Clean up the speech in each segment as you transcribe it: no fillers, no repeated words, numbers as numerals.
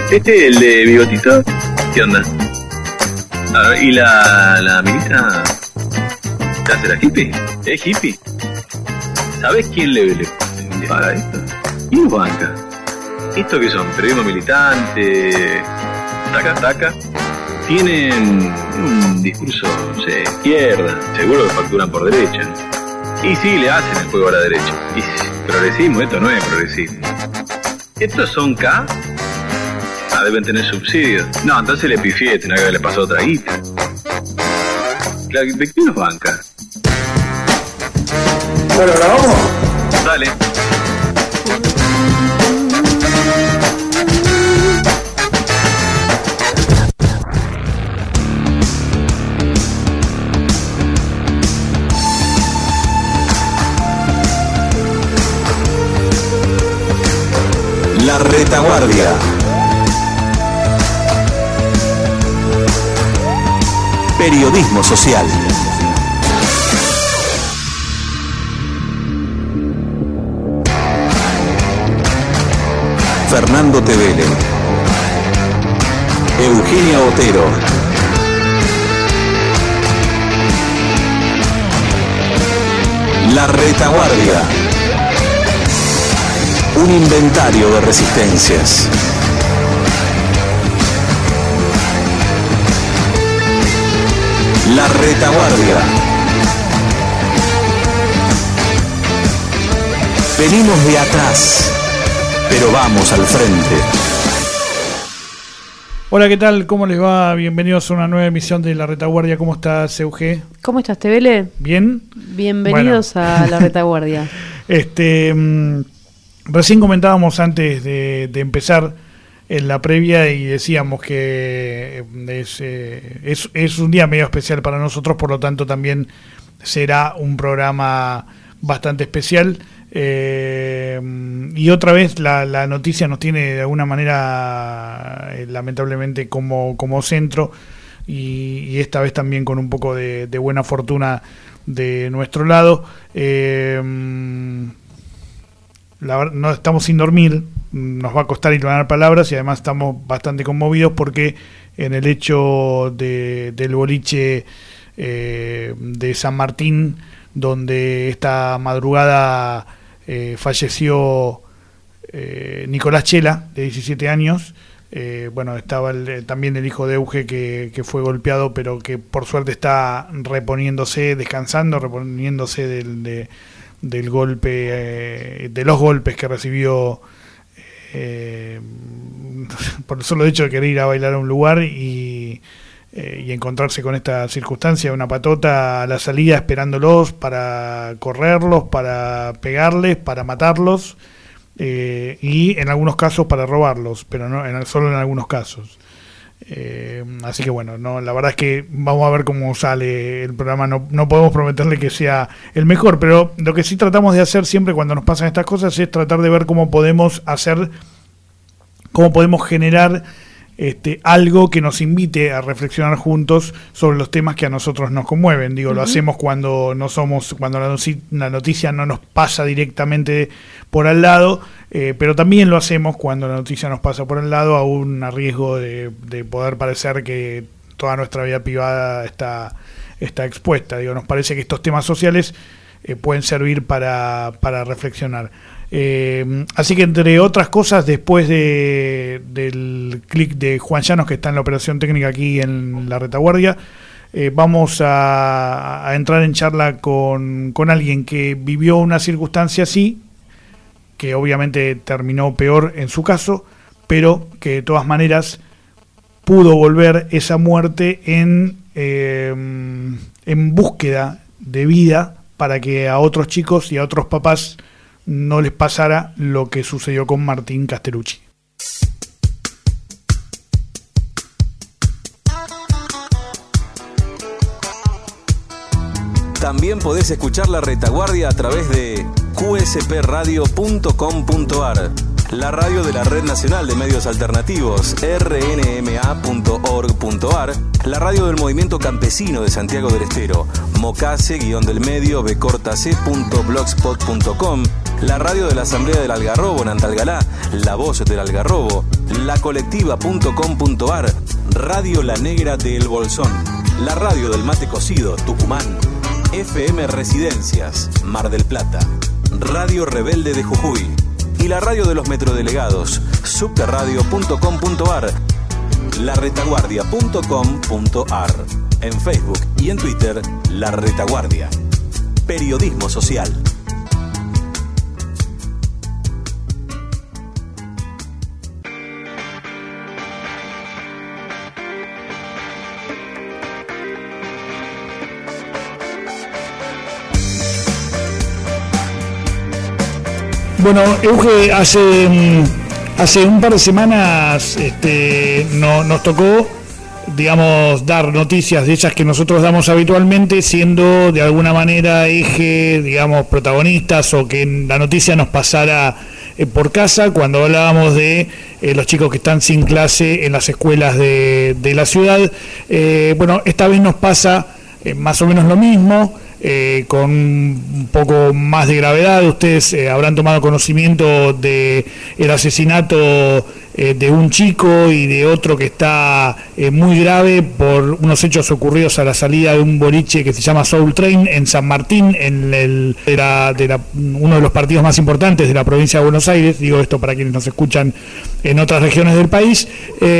el de bigotito, ¿qué onda? A ver, ¿y la Milita? ¿Qué hace la hippie? ¿Es hippie? ¿Sabes quién le paga esto? ¿Quién lo banca? ¿Esto qué son? Periodismo militante, taca. Tienen un discurso, no sé, izquierda, seguro que facturan por derecha. Y sí, le hacen el juego a la derecha. Y progresismo, esto no es progresismo. ¿Estos son K? Ah, deben tener subsidios. No, entonces le pifié, tenía que haberle pasado otra guita. ¿De quién nos banca? Bueno, ¿la vamos? Dale. La Retaguardia. Periodismo social. Fernando Tevele, Eugenia Otero, La Retaguardia. Un inventario de resistencias. La Retaguardia. Venimos de atrás, pero vamos al frente. Hola, ¿qué tal? ¿Cómo les va? Bienvenidos a una nueva emisión de La Retaguardia. ¿Cómo estás, Euge? ¿Cómo estás, Tevele? ¿Bien? Bienvenidos a La Retaguardia. Recién comentábamos antes de empezar en la previa y decíamos que es un día medio especial para nosotros, por lo tanto también será un programa bastante especial. Y otra vez la noticia nos tiene de alguna manera lamentablemente como centro y esta vez también con un poco de buena fortuna de nuestro lado. La verdad, no estamos sin dormir, nos va a costar hilvanar palabras y además estamos bastante conmovidos porque en el hecho del boliche de San Martín, donde esta madrugada falleció Nicolás Chela, de 17 años. Estaba también el hijo de Euge que fue golpeado, pero que por suerte está reponiéndose del golpe, de los golpes que recibió por el solo hecho de querer ir a bailar a un lugar y encontrarse con esta circunstancia, una patota a la salida esperándolos para correrlos, para pegarles, para matarlos y en algunos casos para robarlos, pero no solo en algunos casos. Así que bueno, la verdad es que vamos a ver cómo sale el programa. No podemos prometerle que sea el mejor, pero lo que sí tratamos de hacer siempre cuando nos pasan estas cosas es tratar de ver cómo podemos generar algo que nos invite a reflexionar juntos sobre los temas que a nosotros nos conmueven. Digo, lo hacemos cuando la noticia no nos pasa directamente por al lado, pero también lo hacemos cuando la noticia nos pasa por al lado, aún a riesgo de poder parecer que toda nuestra vida privada está expuesta. Digo, nos parece que estos temas sociales pueden servir para reflexionar. Así que entre otras cosas, después del clic de Juan Llanos, que está en la operación técnica aquí en La Retaguardia, vamos a entrar en charla con alguien que vivió una circunstancia así, que obviamente terminó peor en su caso, pero que de todas maneras pudo volver esa muerte en búsqueda de vida para que a otros chicos y a otros papás no les pasara lo que sucedió con Martín Castellucci. También podés escuchar La Retaguardia a través de qspradio.com.ar, la radio de la Red Nacional de Medios Alternativos, rnma.org.ar, la radio del Movimiento Campesino de Santiago del Estero, mocase-del-medio bcortacé.blogspot.com, la radio de la Asamblea del Algarrobo en Antalgalá, La Voz del Algarrobo, lacolectiva.com.ar, Radio La Negra de El Bolsón, la radio del Mate Cocido, Tucumán, FM Residencias, Mar del Plata, Radio Rebelde de Jujuy y la radio de los metrodelegados, subterradio.com.ar, laretaguardia.com.ar, en Facebook y en Twitter, La Retaguardia. Periodismo social. Bueno, Euge, hace un par de semanas nos tocó, digamos, dar noticias de esas que nosotros damos habitualmente, siendo de alguna manera eje, digamos, protagonistas, o que la noticia nos pasara por casa, cuando hablábamos de los chicos que están sin clase en las escuelas de la ciudad. Bueno, esta vez nos pasa más o menos lo mismo, con un poco más de gravedad. Ustedes habrán tomado conocimiento de el asesinato de un chico y de otro que está muy grave por unos hechos ocurridos a la salida de un boliche que se llama Soul Train en San Martín, en uno de los partidos más importantes de la provincia de Buenos Aires. Digo esto para quienes nos escuchan en otras regiones del país,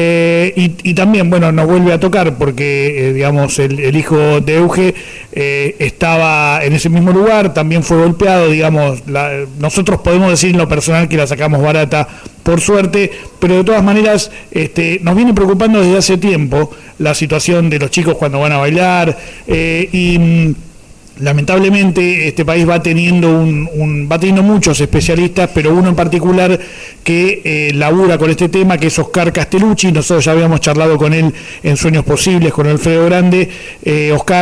y también, bueno, nos vuelve a tocar porque digamos el hijo de Euge estaba en ese mismo lugar, también fue golpeado. Digamos, nosotros podemos decir en lo personal que la sacamos barata, por suerte, pero de todas maneras nos viene preocupando desde hace tiempo la situación de los chicos cuando van a bailar, y lamentablemente este país va teniendo muchos especialistas, pero uno en particular que labura con este tema, que es Oscar Castellucci. Nosotros ya habíamos charlado con él en Sueños Posibles, con Alfredo Grande. Oscar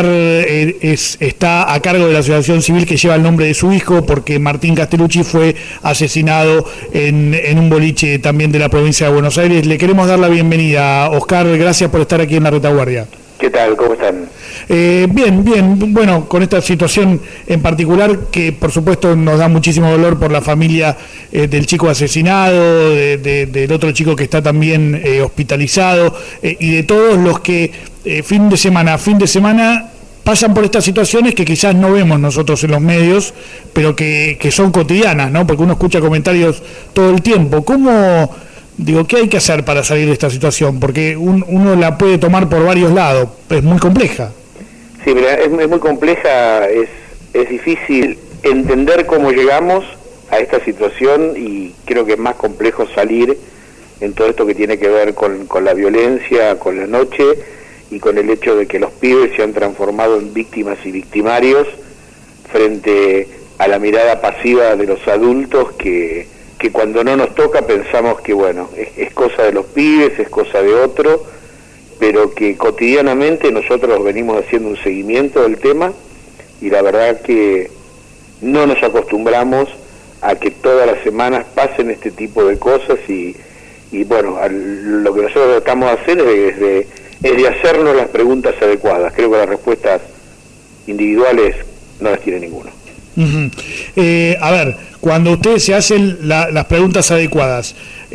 está a cargo de la asociación civil que lleva el nombre de su hijo, porque Martín Castellucci fue asesinado en un boliche también de la provincia de Buenos Aires. Le queremos dar la bienvenida, Oscar, gracias por estar aquí en La Retaguardia. ¿Qué tal? ¿Cómo están? Bien. Bueno, con esta situación en particular, que por supuesto nos da muchísimo dolor por la familia del chico asesinado, del otro chico que está también hospitalizado, y de todos los que fin de semana pasan por estas situaciones que quizás no vemos nosotros en los medios, pero que son cotidianas, ¿no? Porque uno escucha comentarios todo el tiempo. ¿Qué hay que hacer para salir de esta situación? Porque uno la puede tomar por varios lados, es muy compleja. Sí, mira, es muy compleja, es difícil entender cómo llegamos a esta situación, y creo que es más complejo salir en todo esto que tiene que ver con la violencia, con la noche, y con el hecho de que los pibes se han transformado en víctimas y victimarios frente a la mirada pasiva de los adultos que cuando no nos toca pensamos que bueno, es cosa de los pibes, es cosa de otro, pero que cotidianamente nosotros venimos haciendo un seguimiento del tema, y la verdad que no nos acostumbramos a que todas las semanas pasen este tipo de cosas, y bueno, lo que nosotros tratamos de hacer es de hacernos las preguntas adecuadas. Creo que las respuestas individuales no las tiene ninguno. Uh-huh. A ver, cuando ustedes se hacen las preguntas adecuadas,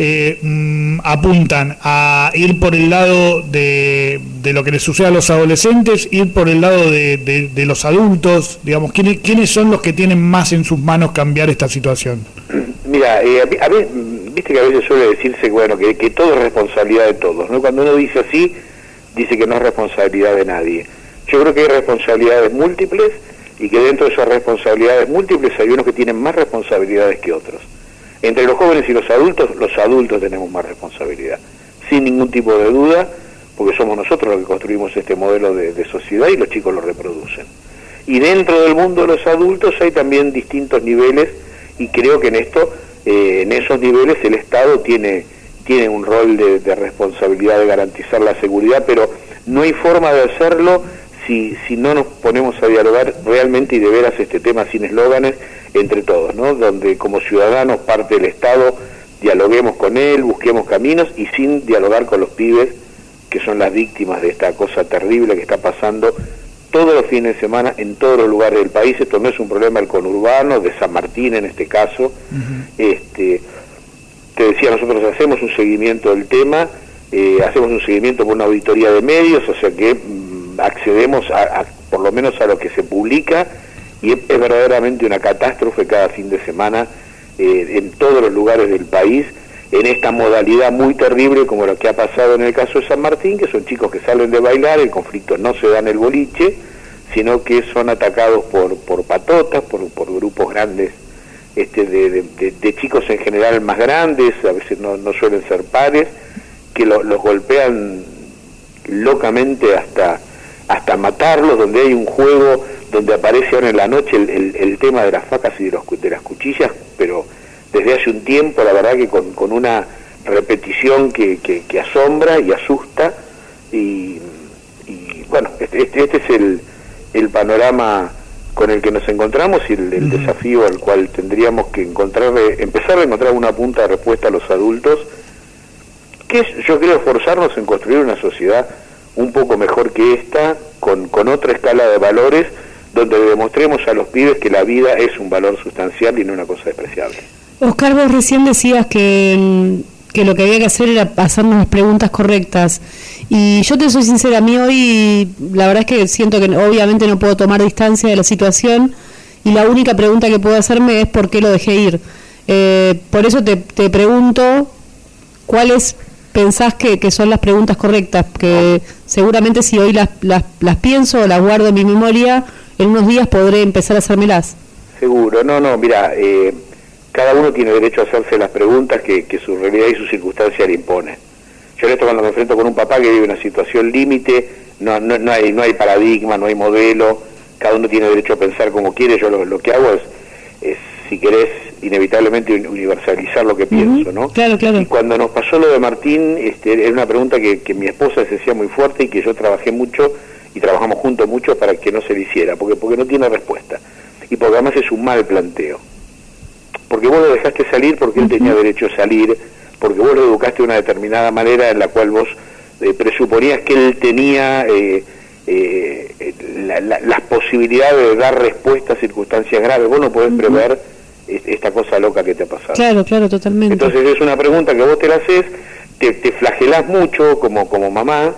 apuntan a ir por el lado de lo que les sucede a los adolescentes, ir por el lado de los adultos, digamos, ¿quiénes son los que tienen más en sus manos cambiar esta situación? Mira, a veces, viste que a veces suele decirse, bueno, que todo es responsabilidad de todos, ¿no? Cuando uno dice así, dice que no es responsabilidad de nadie. Yo creo que hay responsabilidades múltiples, y que dentro de esas responsabilidades múltiples hay unos que tienen más responsabilidades que otros. Entre los jóvenes y los adultos tenemos más responsabilidad, sin ningún tipo de duda, porque somos nosotros los que construimos este modelo de sociedad, y los chicos lo reproducen. Y dentro del mundo de los adultos hay también distintos niveles, y creo que en esos niveles el Estado tiene un rol de responsabilidad de garantizar la seguridad, pero no hay forma de hacerlo si no nos ponemos a dialogar realmente y de veras este tema sin eslóganes entre todos, ¿no? Donde como ciudadanos parte del Estado dialoguemos con él, busquemos caminos y sin dialogar con los pibes que son las víctimas de esta cosa terrible que está pasando todos los fines de semana en todos los lugares del país. Esto no es un problema del conurbano, de San Martín en este caso. Te decía, nosotros hacemos un seguimiento del tema, hacemos un seguimiento por una auditoría de medios, o sea que accedemos a por lo menos a lo que se publica, y es verdaderamente una catástrofe cada fin de semana en todos los lugares del país, en esta modalidad muy terrible como lo que ha pasado en el caso de San Martín, que son chicos que salen de bailar, el conflicto no se da en el boliche, sino que son atacados por patotas, por grupos grandes, de chicos en general más grandes, a veces no suelen ser pares, que los golpean locamente hasta matarlos, donde hay un juego, donde aparece ahora en la noche el tema de las facas y de las cuchillas, pero desde hace un tiempo, la verdad que con una repetición que asombra y asusta, y bueno, este es el panorama con el que nos encontramos y el desafío al cual tendríamos que empezar a encontrar una punta de respuesta a los adultos, que es, yo creo, esforzarnos en construir una sociedad un poco mejor que esta, con otra escala de valores, donde demostremos a los pibes que la vida es un valor sustancial y no una cosa despreciable. Oscar, vos recién decías que lo que había que hacer era hacernos las preguntas correctas, y yo te soy sincera, a mí hoy la verdad es que siento que obviamente no puedo tomar distancia de la situación, y la única pregunta que puedo hacerme es por qué lo dejé ir. Por eso te pregunto cuáles pensás que son las preguntas correctas, que seguramente si hoy las pienso o las guardo en mi memoria, en unos días podré empezar a hacérmelas. Seguro, no, mira, cada uno tiene derecho a hacerse las preguntas que su realidad y su circunstancia le imponen. Yo en esto, cuando me enfrento con un papá que vive una situación límite, no hay paradigma, no hay modelo, cada uno tiene derecho a pensar como quiere. Yo lo que hago es, si querés, inevitablemente universalizar lo que pienso, ¿no? Claro. Y cuando nos pasó lo de Martín, era una pregunta que mi esposa se hacía muy fuerte y que yo trabajé mucho, y trabajamos juntos mucho para que no se le hiciera, porque no tiene respuesta, y porque además es un mal planteo. Porque vos lo dejaste salir porque él tenía derecho a salir, porque vos lo educaste de una determinada manera en la cual vos presuponías que él tenía las posibilidades de dar respuesta a circunstancias graves. Vos no podés prever esta cosa loca que te ha pasado. Claro, totalmente. Entonces es una pregunta que vos te la haces, te flagelás mucho como mamá,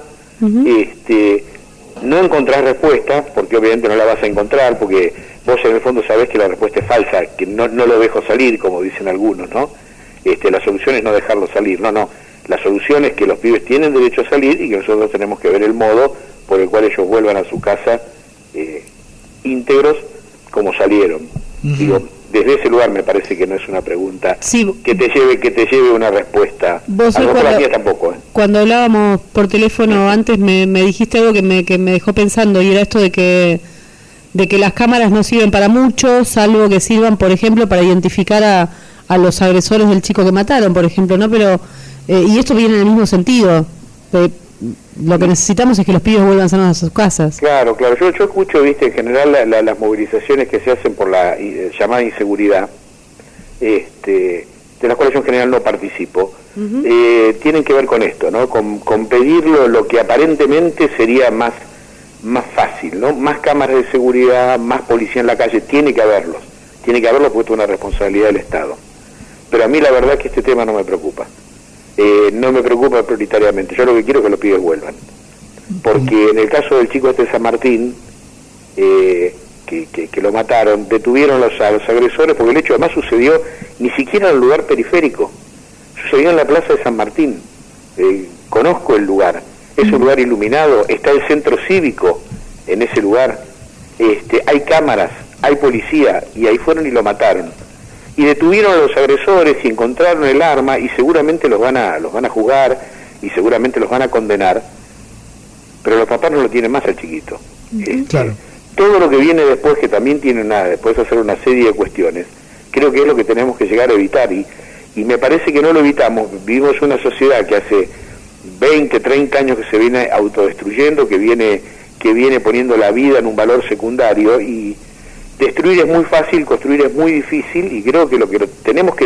no encontrás respuesta, porque obviamente no la vas a encontrar, porque vos en el fondo sabés que la respuesta es falsa, que no lo dejo salir, como dicen algunos, ¿no? La solución es no dejarlo salir, no, la solución es que los pibes tienen derecho a salir y que nosotros tenemos que ver el modo por el cual ellos vuelvan a su casa íntegros como salieron. Digo, desde ese lugar me parece que no es una pregunta que te lleve una respuesta. Vos, a lo mejor la mía tampoco. Cuando hablábamos por teléfono antes me dijiste algo que me dejó pensando, y era esto de que las cámaras no sirven para mucho, salvo que sirvan, por ejemplo, para identificar a los agresores del chico que mataron, por ejemplo, ¿no? Pero y esto viene en el mismo sentido. Lo que necesitamos es que los pibes vuelvan sanos a sus casas. Claro. Yo escucho, en general las movilizaciones que se hacen por la llamada inseguridad, de las cuales yo en general no participo, tienen que ver con esto, ¿no? Con pedir lo que aparentemente sería más fácil, ¿no? Más cámaras de seguridad, más policía en la calle, tiene que haberlos porque es una responsabilidad del Estado. Pero a mí la verdad es que este tema no me preocupa. No me preocupa prioritariamente. Yo lo que quiero es que los pibes vuelvan, porque en el caso del chico de San Martín, que lo mataron, detuvieron a los agresores, porque el hecho además sucedió ni siquiera en el lugar periférico, sucedió en la plaza de San Martín. Conozco el lugar, es un lugar iluminado, está el centro cívico en ese lugar, hay cámaras, hay policía, y ahí fueron y lo mataron. Y detuvieron a los agresores y encontraron el arma, y seguramente los van a juzgar y seguramente los van a condenar, pero los papás no lo tienen más al chiquito. Claro. Todo lo que viene después, que también tiene después hacer una serie de cuestiones, creo que es lo que tenemos que llegar a evitar, y me parece que no lo evitamos. Vivimos una sociedad que hace 20, 30 años que se viene autodestruyendo, que viene poniendo la vida en un valor secundario, y destruir es muy fácil, construir es muy difícil, y creo que lo que tenemos que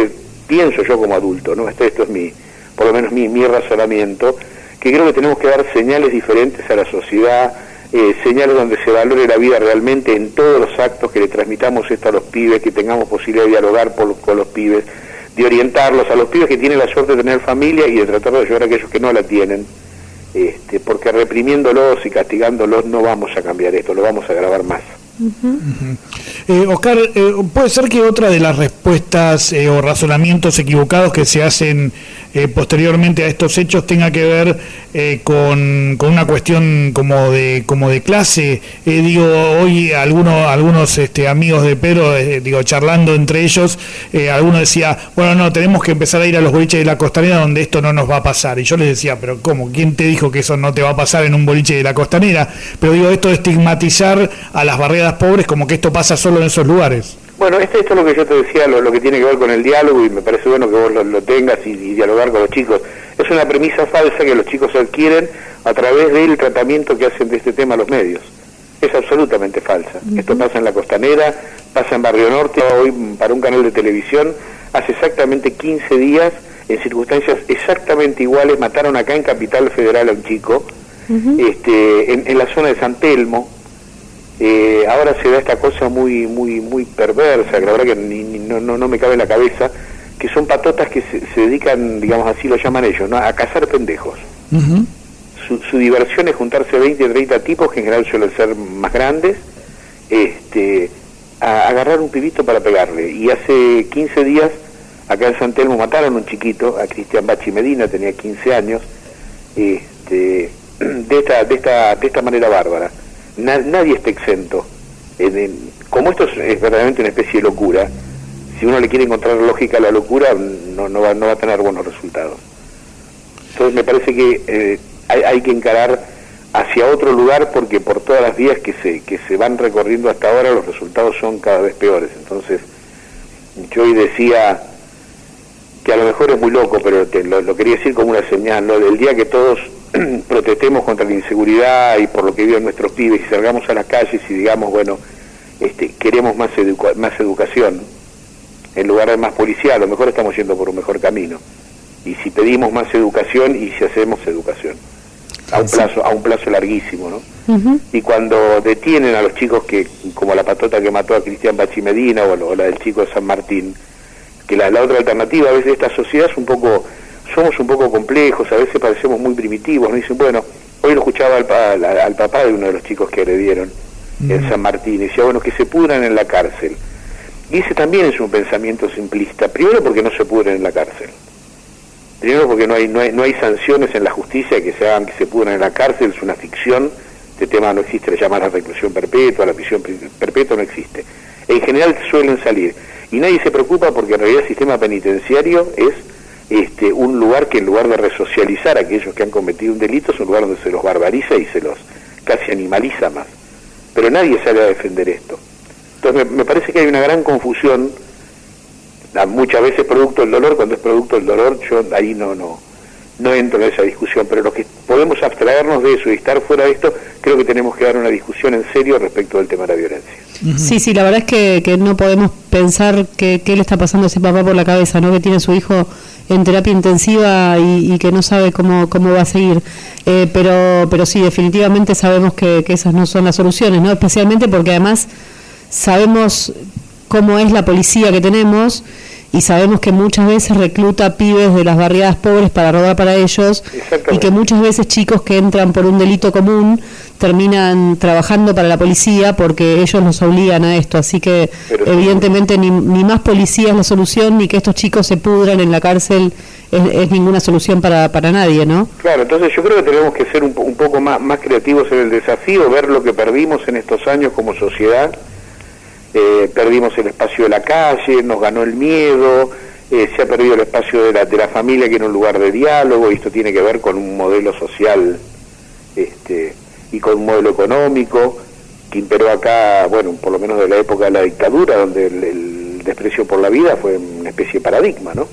pienso yo como adulto, ¿no? Esto es por lo menos mi razonamiento, que creo que tenemos que dar señales diferentes a la sociedad, señales donde se valore la vida realmente en todos los actos, que le transmitamos esto a los pibes, que tengamos posibilidad de dialogar con los pibes, de orientarlos a los pibes que tienen la suerte de tener familia y de tratar de ayudar a aquellos que no la tienen, porque reprimiéndolos y castigándolos no vamos a cambiar esto, lo vamos a agravar más. Oscar, ¿puede ser que otra de las respuestas o razonamientos equivocados que se hacen posteriormente a estos hechos tenga que ver con una cuestión como de clase? Hoy algunos amigos de Pedro, charlando entre ellos, alguno decía, bueno, no, tenemos que empezar a ir a los boliches de la Costanera donde esto no nos va a pasar. Y yo les decía, pero ¿cómo? ¿Quién te dijo que eso no te va a pasar en un boliche de la Costanera? Pero esto de estigmatizar a las barriadas pobres como que esto pasa solo en esos lugares. Bueno, esto es lo que yo te decía, lo que tiene que ver con el diálogo, y me parece bueno que vos lo tengas y dialogar con los chicos. Es una premisa falsa que los chicos adquieren a través del tratamiento que hacen de este tema los medios. Es absolutamente falsa. Esto pasa en la Costanera, pasa en Barrio Norte. Hoy, para un canal de televisión, hace exactamente 15 días, en circunstancias exactamente iguales, mataron acá en Capital Federal a un chico, en la zona de San Telmo. Ahora se da esta cosa muy perversa, que la verdad que no me cabe en la cabeza, que son patotas que se dedican, digamos así lo llaman ellos, ¿no?, a cazar pendejos. Su diversión es juntarse 20 o 30 tipos, que en general suelen ser más grandes, a agarrar un pibito para pegarle. Y hace 15 días, acá en San Telmo, mataron a un chiquito, a Cristian Bachi Medina, tenía 15 años, de esta manera bárbara. Nadie está exento. Como esto es verdaderamente una especie de locura, si uno le quiere encontrar lógica a la locura, no va a tener buenos resultados. Entonces me parece que hay que encarar hacia otro lugar, porque por todas las vías que se van recorriendo hasta ahora los resultados son cada vez peores. Entonces yo hoy decía que a lo mejor es muy loco, pero lo quería decir como una señal, ¿no? El día que todos protestemos contra la inseguridad y por lo que viven nuestros pibes y salgamos a las calles y digamos, bueno, queremos más educación en lugar de más policía, a lo mejor estamos yendo por un mejor camino. Y si pedimos más educación y si hacemos educación a un plazo larguísimo, ¿no? Y cuando detienen a los chicos que, como la patota que mató a Cristian Bachi Medina o la del chico de San Martín, que la otra alternativa a veces de esta sociedad es somos un poco complejos, a veces parecemos muy primitivos, nos dicen, bueno, hoy lo escuchaba al papá de uno de los chicos que agredieron en San Martín, y decía, bueno, que se pudran en la cárcel. Y ese también es un pensamiento simplista, primero porque no se pudren en la cárcel, primero porque no hay sanciones en la justicia que se hagan que se pudran en la cárcel, es una ficción, este tema no existe, le llaman la reclusión perpetua, la prisión perpetua no existe. En general suelen salir, y nadie se preocupa porque en realidad el sistema penitenciario es un lugar que en lugar de resocializar a aquellos que han cometido un delito, es un lugar donde se los barbariza y se los casi animaliza más. Pero nadie sale a defender esto. Entonces me parece que hay una gran confusión, muchas veces producto del dolor. Cuando es producto del dolor yo ahí no entro en esa discusión, pero los que podemos abstraernos de eso y estar fuera de esto, creo que tenemos que dar una discusión en serio respecto del tema de la violencia. Sí, la verdad es que no podemos pensar qué le está pasando a ese papá por la cabeza, ¿no? Que tiene a su hijo en terapia intensiva y que no sabe cómo va a seguir. Pero sí, definitivamente sabemos que esas no son las soluciones, ¿no? Especialmente porque además sabemos cómo es la policía que tenemos y sabemos que muchas veces recluta pibes de las barriadas pobres para robar para ellos, y que muchas veces chicos que entran por un delito común terminan trabajando para la policía porque ellos los obligan a esto. Así que evidentemente ni más policía es la solución, ni que estos chicos se pudran en la cárcel es ninguna solución para nadie, ¿no? Claro, entonces yo creo que tenemos que ser un poco más creativos en el desafío, ver lo que perdimos en estos años como sociedad. Perdimos el espacio de la calle, nos ganó el miedo, se ha perdido el espacio de la familia, que era un lugar de diálogo, y esto tiene que ver con un modelo social y con un modelo económico que imperó acá, bueno, por lo menos de la época de la dictadura, donde el desprecio por la vida fue una especie de paradigma, ¿no?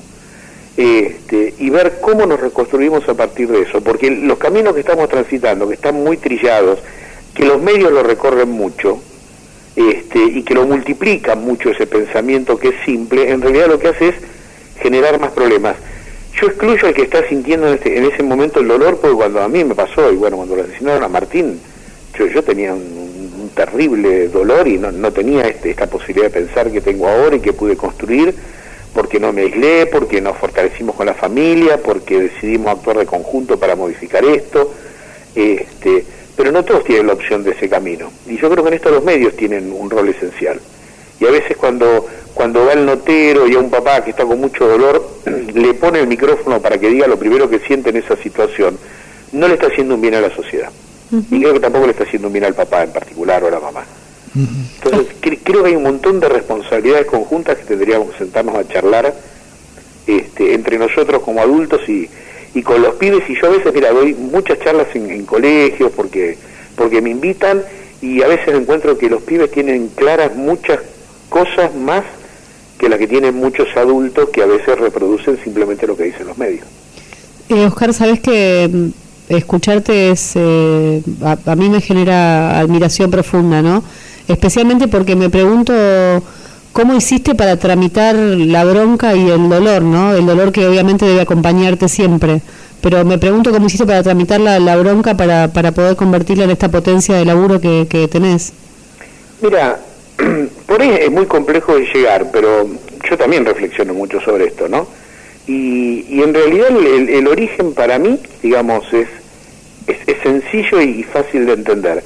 Y ver cómo nos reconstruimos a partir de eso, porque los caminos que estamos transitando, que están muy trillados, que los medios lo recorren mucho, y que lo multiplican mucho ese pensamiento que es simple, en realidad lo que hace es generar más problemas. Yo excluyo al que está sintiendo en ese momento el dolor, porque cuando a mí me pasó, y bueno, cuando lo asesinaron a Martín, yo tenía un terrible dolor y no tenía esta posibilidad de pensar que tengo ahora y que pude construir, porque no me aislé, porque nos fortalecimos con la familia, porque decidimos actuar de conjunto para modificar esto, pero no todos tienen la opción de ese camino, y yo creo que en esto los medios tienen un rol esencial, y a veces cuando va el notero y a un papá que está con mucho dolor, le pone el micrófono para que diga lo primero que siente en esa situación, no le está haciendo un bien a la sociedad, y creo que tampoco le está haciendo un bien al papá en particular o a la mamá. Entonces creo que hay un montón de responsabilidades conjuntas que tendríamos que sentarnos a charlar entre nosotros como adultos y con los pibes, y yo a veces, mira, doy muchas charlas en colegios porque me invitan, y a veces encuentro que los pibes tienen claras muchas cosas más que las que tienen muchos adultos, que a veces reproducen simplemente lo que dicen los medios. Oscar, sabes que escucharte a mí me genera admiración profunda, ¿no? Especialmente porque me pregunto cómo hiciste para tramitar la bronca y el dolor, ¿no? El dolor que obviamente debe acompañarte siempre, pero me pregunto cómo hiciste para tramitar la bronca para poder convertirla en esta potencia de laburo que tenés. Mira, por ahí es muy complejo de llegar, pero yo también reflexiono mucho sobre esto, ¿no? Y en realidad el origen para mí, digamos, es sencillo y fácil de entender.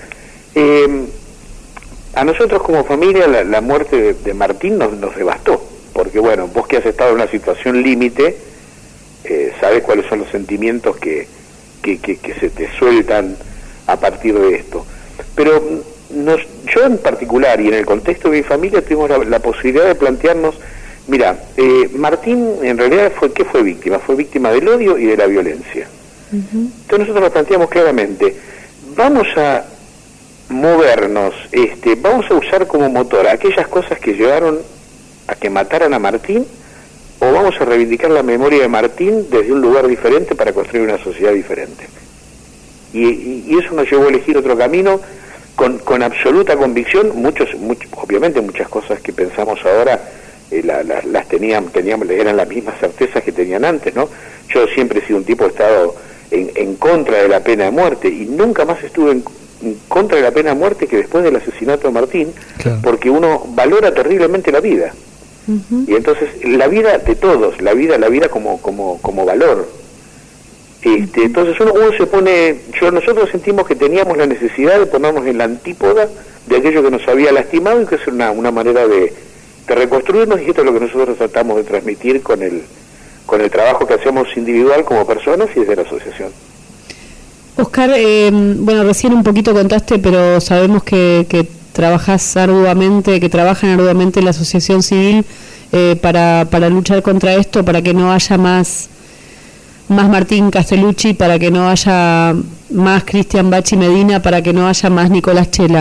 A nosotros como familia la muerte de Martín nos devastó, porque bueno, vos que has estado en una situación límite, sabés cuáles son los sentimientos que se te sueltan a partir de esto. Pero yo en particular y en el contexto de mi familia tuvimos la posibilidad de plantearnos, mira, Martín en realidad ¿qué fue víctima? Fue víctima del odio y de la violencia. Entonces nosotros nos planteamos claramente, vamos a movernos, vamos a usar como motor aquellas cosas que llevaron a que mataran a Martín, o vamos a reivindicar la memoria de Martín desde un lugar diferente para construir una sociedad diferente. Y eso nos llevó a elegir otro camino con absoluta convicción. Obviamente muchas cosas que pensamos ahora las teníamos, eran las mismas certezas que tenían antes, ¿no? Yo siempre he sido un tipo que he estado en contra de la pena de muerte, y nunca más estuve en contra de la pena de muerte que después del asesinato de Martín, claro, porque uno valora terriblemente la vida. Y entonces la vida de todos, la vida como valor. Entonces uno se pone, nosotros sentimos que teníamos la necesidad de ponernos en la antípoda de aquello que nos había lastimado, y que es una manera de reconstruirnos, y esto es lo que nosotros tratamos de transmitir con el trabajo que hacemos individual como personas y desde la asociación. Oscar, bueno, recién un poquito contaste, pero sabemos que trabajan arduamente la asociación civil para luchar contra esto, para que no haya más Martín Castellucci, para que no haya más Cristian Bachi Medina, para que no haya más Nicolás Chela.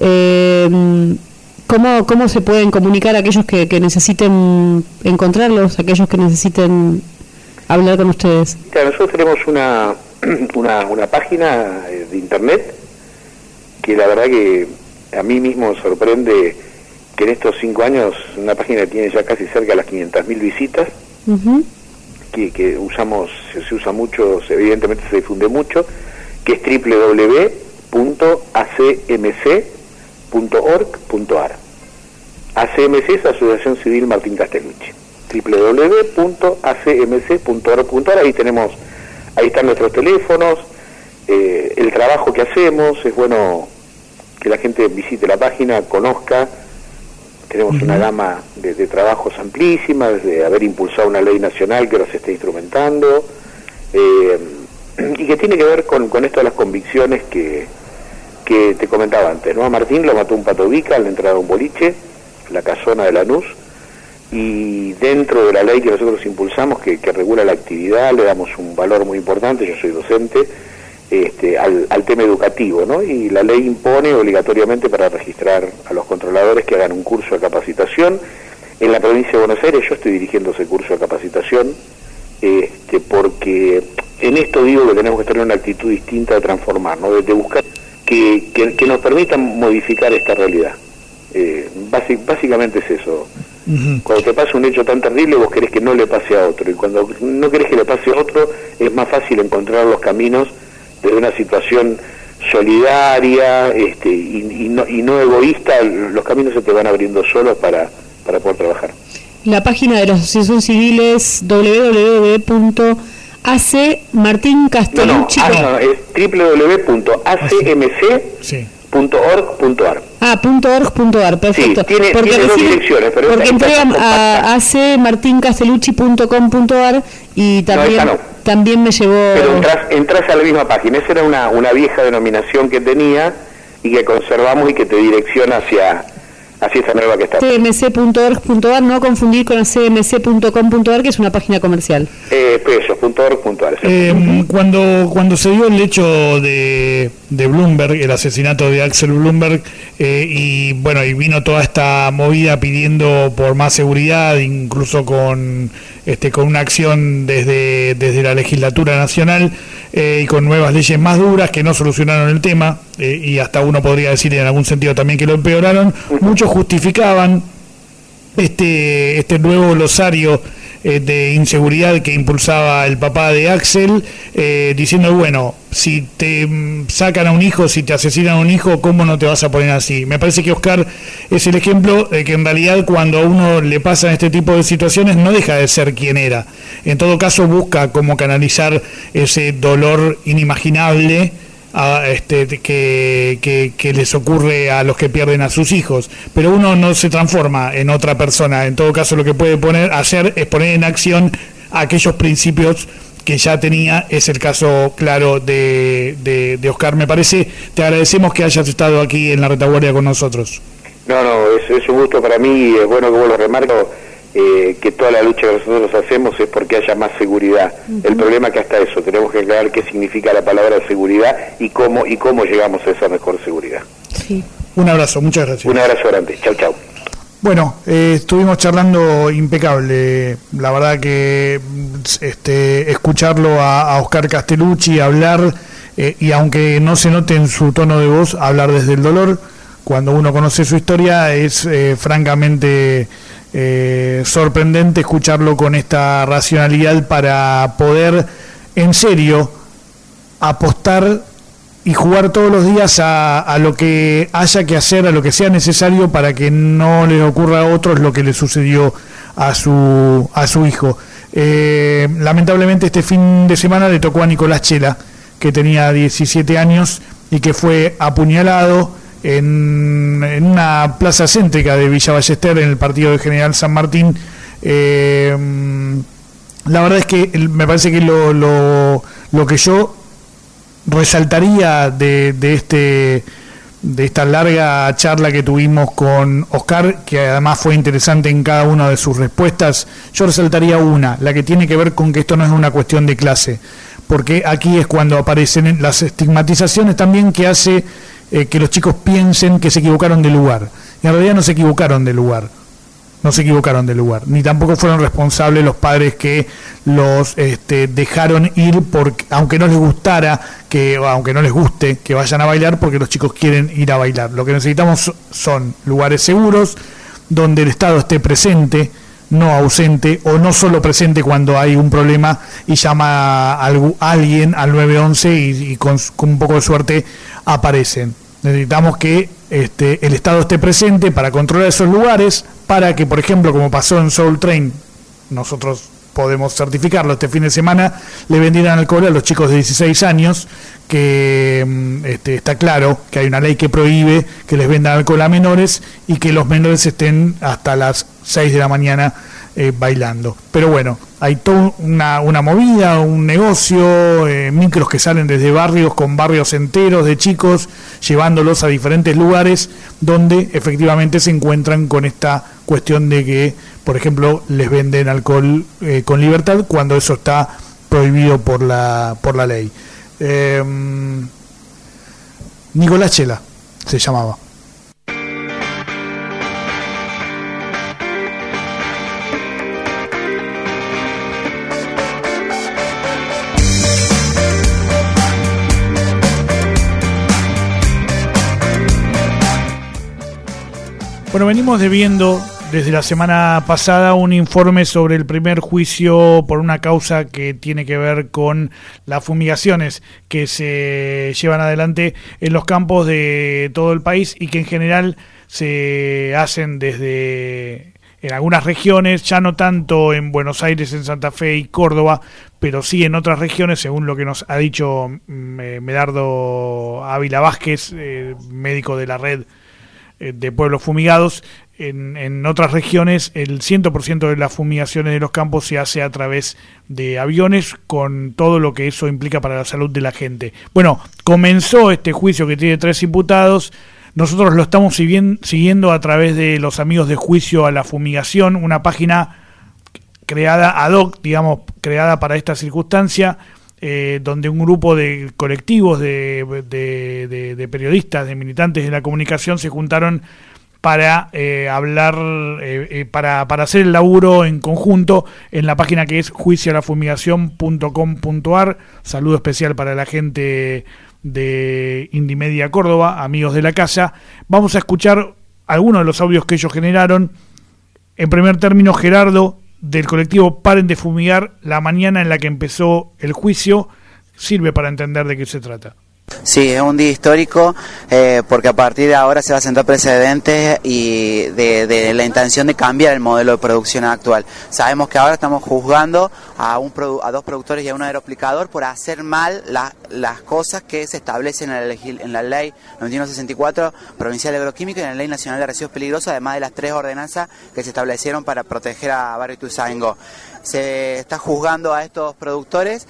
¿Cómo se pueden comunicar aquellos que necesiten encontrarlos, aquellos que necesiten hablar con ustedes? Claro, nosotros tenemos una página de internet que la verdad que a mí mismo sorprende que en estos 5 años una página que tiene ya casi cerca de las 500.000 visitas, que usamos, se usa mucho, evidentemente se difunde mucho, que es www.acmc.org.ar. ACMC es Asociación Civil Martín Castellucci. www.acmc.org.ar. Ahí están nuestros teléfonos, el trabajo que hacemos. Es bueno que la gente visite la página, conozca. Tenemos una gama de trabajos amplísima, desde haber impulsado una ley nacional que ahora se está instrumentando, y que tiene que ver con esto de las convicciones que te comentaba antes, ¿no? A Martín lo mató un patovica al entrar a un boliche, la casona de Lanús, y dentro de la ley que nosotros impulsamos, que regula la actividad, le damos un valor muy importante. Yo soy docente, al tema educativo, ¿no? Y la ley impone obligatoriamente para registrar a los controladores que hagan un curso de capacitación. En la provincia de Buenos Aires yo estoy dirigiendo ese curso de capacitación, porque en esto digo que tenemos que tener una actitud distinta de transformar, ¿no? De buscar que nos permitan modificar esta realidad. Básicamente es eso. Cuando te pasa un hecho tan terrible, vos querés que no le pase a otro, y cuando no querés que le pase a otro, es más fácil encontrar los caminos desde una situación solidaria y no egoísta. Los caminos se te van abriendo solos para poder trabajar. La página de la Asociación Civil es www.acmartincastellucci. No, es www.acmc.org.ar. .org.ar, perfecto. Sí, tiene dos direcciones, pero porque entregan a acmartincastellucci.com.ar y también me llevó... Pero entras a la misma página. Esa era una vieja denominación que tenía y que conservamos y que te direcciona hacia esta nueva que está. cmc.org.ar, no confundir con cmc.com.ar, que es una página comercial. .org.ar. Cuando se dio el hecho de Bloomberg, el asesinato de Axel Bloomberg, y vino toda esta movida pidiendo por más seguridad, incluso con una acción desde la legislatura nacional, y con nuevas leyes más duras que no solucionaron el tema, y hasta uno podría decir en algún sentido también que lo empeoraron. Muchos justificaban este nuevo glosario de inseguridad que impulsaba el papá de Axel, diciendo, bueno, si te sacan a un hijo, si te asesinan a un hijo, ¿cómo no te vas a poner así? Me parece que Oscar es el ejemplo de que en realidad cuando a uno le pasan este tipo de situaciones no deja de ser quien era. En todo caso busca cómo canalizar ese dolor inimaginable que les ocurre a los que pierden a sus hijos, pero uno no se transforma en otra persona. En todo caso lo que puede hacer es poner en acción aquellos principios que ya tenía. Es el caso claro de Oscar. Me parece, te agradecemos que hayas estado aquí en la retaguardia con nosotros. No, es un gusto para mí, y es bueno que vos lo remarques, que toda la lucha que nosotros hacemos es porque haya más seguridad. El problema es que hasta eso tenemos que aclarar qué significa la palabra seguridad y cómo llegamos a esa mejor seguridad. Sí. Un abrazo, muchas gracias. Un abrazo grande, chau. Bueno, estuvimos charlando impecable. La verdad que escucharlo a Oscar Castellucci hablar, y aunque no se note en su tono de voz, hablar desde el dolor, cuando uno conoce su historia, es francamente sorprendente escucharlo con esta racionalidad para poder en serio apostar y jugar todos los días a lo que haya que hacer, a lo que sea necesario para que no le ocurra a otros lo que le sucedió a su hijo. Lamentablemente este fin de semana le tocó a Nicolás Chela, que tenía 17 años y que fue apuñalado en una plaza céntrica de Villa Ballester, en el partido de General San Martín. La verdad es que me parece que lo que yo resaltaría de esta larga charla que tuvimos con Oscar, que además fue interesante en cada una de sus respuestas, yo resaltaría la que tiene que ver con que esto no es una cuestión de clase, porque aquí es cuando aparecen las estigmatizaciones también que hace que los chicos piensen que se equivocaron de lugar. Y en realidad no se equivocaron de lugar. Ni tampoco fueron responsables los padres que los dejaron ir, porque aunque no les guste que vayan a bailar, porque los chicos quieren ir a bailar. Lo que necesitamos son lugares seguros, donde el Estado esté presente, no ausente, o no solo presente cuando hay un problema y llama a alguien al 911 y con un poco de suerte aparecen. Necesitamos que el Estado esté presente para controlar esos lugares, para que, por ejemplo, como pasó en Soul Train, nosotros podemos certificarlo, este fin de semana le vendieran alcohol a los chicos de 16 años, que está claro que hay una ley que prohíbe que les vendan alcohol a menores y que los menores estén hasta las 6 de la mañana bailando. Pero bueno, hay toda una movida, un negocio, micros que salen desde barrios, con barrios enteros de chicos, llevándolos a diferentes lugares donde efectivamente se encuentran con esta cuestión de que, por ejemplo, les venden alcohol con libertad, cuando eso está prohibido por la ley. Nicolás Chela se llamaba. Bueno, venimos debiendo desde la semana pasada un informe sobre el primer juicio por una causa que tiene que ver con las fumigaciones que se llevan adelante en los campos de todo el país y que en general se hacen desde en algunas regiones, ya no tanto en Buenos Aires, en Santa Fe y Córdoba, pero sí en otras regiones, según lo que nos ha dicho Medardo Ávila Vázquez, médico de la red de pueblos fumigados. En otras regiones el 100% de las fumigaciones de los campos se hace a través de aviones, con todo lo que eso implica para la salud de la gente. Bueno, comenzó este juicio que tiene 3 imputados. Nosotros lo estamos siguiendo a través de los amigos de Juicio a la Fumigación, una página creada ad hoc, digamos, creada para esta circunstancia, donde un grupo de colectivos de periodistas, de militantes de la comunicación se juntaron para hablar, para hacer el laburo en conjunto en la página que es juicioalafumigacion.com.ar. Saludo especial para la gente de Indimedia Córdoba, amigos de la casa. Vamos a escuchar algunos de los audios que ellos generaron. En primer término, Gerardo, del colectivo Paren de Fumigar, la mañana en la que empezó el juicio, sirve para entender de qué se trata. Sí, es un día histórico porque a partir de ahora se va a sentar precedentes y de la intención de cambiar el modelo de producción actual. Sabemos que ahora estamos juzgando a 2 productores y a un aeroaplicador por hacer mal las cosas que se establecen en la ley 9164 provincial de agroquímica y en la ley nacional de residuos peligrosos, además de las 3 ordenanzas que se establecieron para proteger a Barrio Ituzaingó. Se está juzgando a estos productores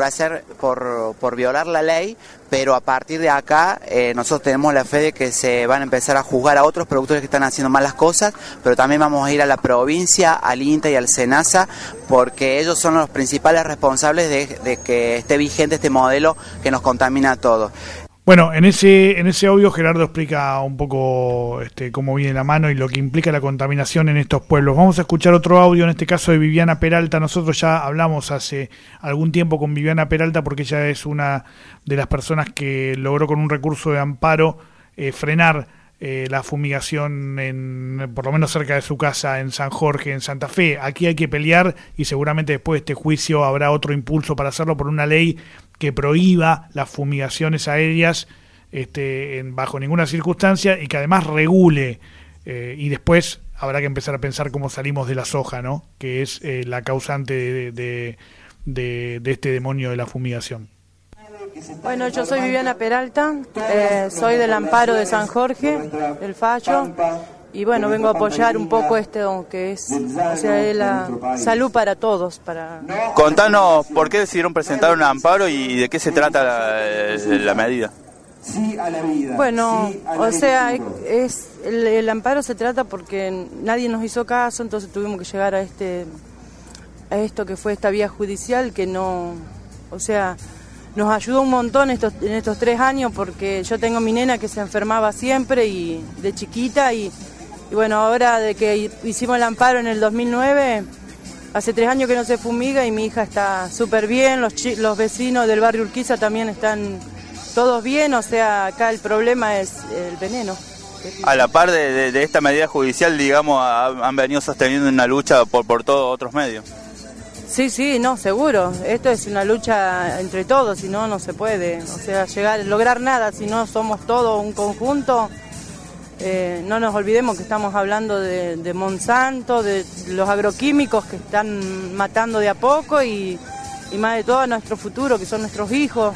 por violar la ley, pero a partir de acá nosotros tenemos la fe de que se van a empezar a juzgar a otros productores que están haciendo malas cosas, pero también vamos a ir a la provincia, al INTA y al SENASA, porque ellos son los principales responsables de que esté vigente este modelo que nos contamina a todos. Bueno, en ese audio Gerardo explica un poco cómo viene la mano y lo que implica la contaminación en estos pueblos. Vamos a escuchar otro audio, en este caso de Viviana Peralta. Nosotros ya hablamos hace algún tiempo con Viviana Peralta porque ella es una de las personas que logró con un recurso de amparo frenar la fumigación por lo menos cerca de su casa en San Jorge, en Santa Fe. Aquí hay que pelear y seguramente después de este juicio habrá otro impulso para hacerlo por una ley que prohíba las fumigaciones aéreas bajo ninguna circunstancia y que además regule, y después habrá que empezar a pensar cómo salimos de la soja, ¿no? Que es la causante de este demonio de la fumigación. Bueno, yo soy Viviana Peralta, soy del Amparo de San Jorge, del Fallo, y bueno, vengo a apoyar un poco que es, la salud para todos. Contanos por qué decidieron presentar un amparo y de qué se trata la medida. Bueno, es el amparo se trata porque nadie nos hizo caso, entonces tuvimos que llegar a esto que fue esta vía judicial que no, nos ayudó un montón en estos 3 años, porque yo tengo mi nena que se enfermaba siempre y de chiquita y bueno, ahora de que hicimos el amparo en el 2009, hace 3 años que no se fumiga y mi hija está súper bien, los vecinos del barrio Urquiza también están todos bien, acá el problema es el veneno. A la par de esta medida judicial, digamos, han venido sosteniendo una lucha por todos otros medios. Sí, no, seguro. Esto es una lucha entre todos, si no, no se puede. Lograr nada, si no somos todos un conjunto. No nos olvidemos que estamos hablando de Monsanto, de los agroquímicos que están matando de a poco y más de todo a nuestro futuro, que son nuestros hijos.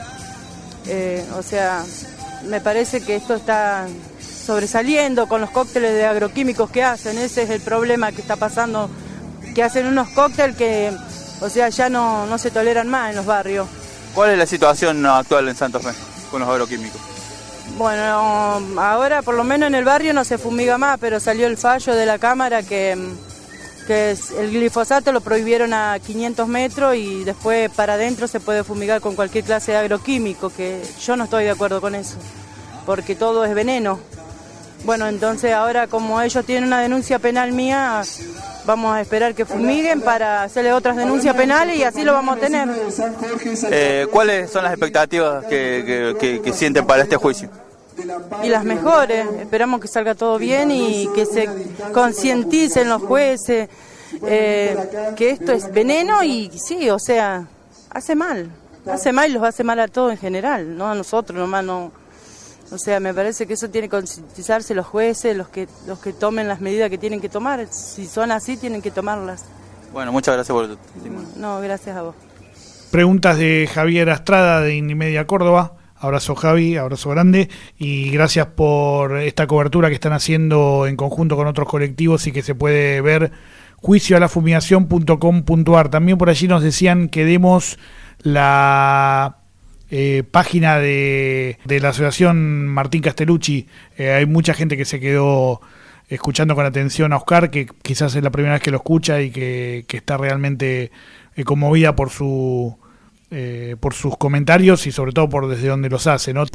Me parece que esto está sobresaliendo con los cócteles de agroquímicos que hacen. Ese es el problema que está pasando, que hacen unos cócteles que... ya no se toleran más en los barrios. ¿Cuál es la situación actual en Santa Fe con los agroquímicos? Bueno, ahora por lo menos en el barrio no se fumiga más, pero salió el fallo de la Cámara que el glifosato lo prohibieron a 500 metros y después para adentro se puede fumigar con cualquier clase de agroquímico, que yo no estoy de acuerdo con eso, porque todo es veneno. Bueno, entonces ahora como ellos tienen una denuncia penal mía, vamos a esperar que fumiguen para hacerle otras denuncias penales y así lo vamos a tener. ¿Cuáles son las expectativas que sienten para este juicio? y las mejores. Esperamos que salga todo bien y que se concienticen los jueces que esto es veneno y sí, o sea, hace mal y los hace mal a todos en general, no a nosotros nomás, no. O sea, me parece que eso tiene que concientizarse los jueces, los que tomen las medidas que tienen que tomar. Si son así, tienen que tomarlas. Bueno, muchas gracias por tu testimonio. No, gracias a vos. Preguntas de Javier Astrada de Indimedia Córdoba. Abrazo Javi, abrazo grande y gracias por esta cobertura que están haciendo en conjunto con otros colectivos y que se puede ver juicioalafumigacion.com.ar. También por allí nos decían que demos la página de la asociación Martín Castellucci. Hay mucha gente que se quedó escuchando con atención a Oscar, que quizás es la primera vez que lo escucha y que está realmente conmovida por sus comentarios y sobre todo por desde donde los hace, ¿no?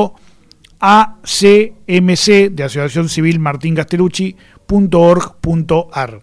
.acmc de Asociación Civil Martín Castellucci.org.ar.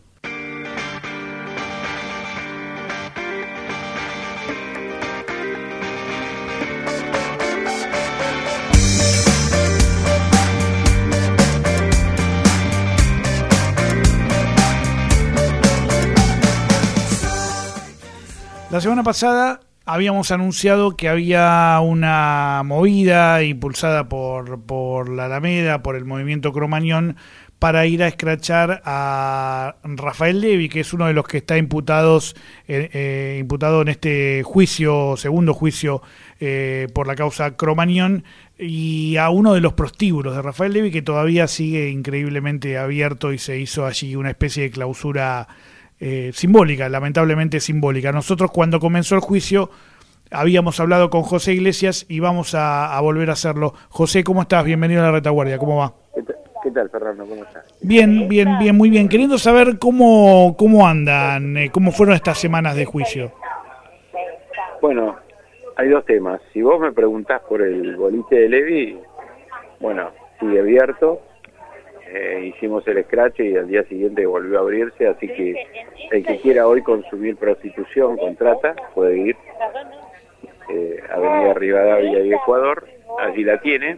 La semana pasada habíamos anunciado que había una movida impulsada por la Alameda, por el movimiento Cromañón, para ir a escrachar a Rafael Levi, que es uno de los que está imputado en este juicio, segundo juicio por la causa Cromañón, y a uno de los prostíbulos de Rafael Levi, que todavía sigue increíblemente abierto y se hizo allí una especie de clausura simbólica, lamentablemente simbólica. Nosotros cuando comenzó el juicio habíamos hablado con José Iglesias y vamos a volver a hacerlo. José, ¿cómo estás? Bienvenido a la Retaguardia, ¿cómo va? ¿Qué tal, Fernando? ¿Cómo estás? Bien, muy bien. Queriendo saber cómo andan, cómo fueron estas semanas de juicio. Bueno, hay dos temas. Si vos me preguntás por el boliche de Levi, bueno, sigue abierto. Hicimos el escrache y al día siguiente volvió a abrirse, así que el que quiera hoy consumir prostitución con trata puede ir Avenida Rivadavia y Ecuador, allí la tiene.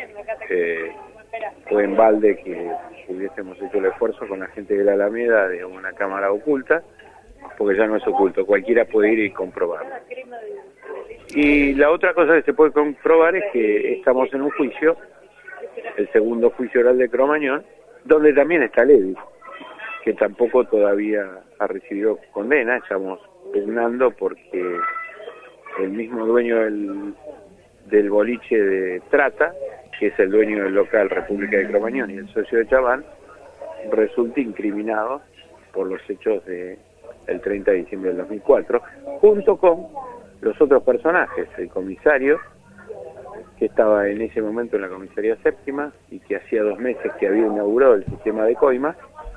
Fue en balde que hubiésemos hecho el esfuerzo con la gente de la Alameda de una cámara oculta, porque ya no es oculto, cualquiera puede ir y comprobarlo. Y la otra cosa que se puede comprobar es que estamos en un juicio, el segundo juicio oral de Cromañón, donde también está Levi, que tampoco todavía ha recibido condena. Estamos pugnando porque el mismo dueño del boliche de trata, que es el dueño del local República de Cromañón y el socio de Chaván, resulta incriminado por los hechos del 30 de diciembre del 2004, junto con los otros personajes, el comisario, que estaba en ese momento en la comisaría séptima y que hacía 2 meses que había inaugurado el sistema de coimas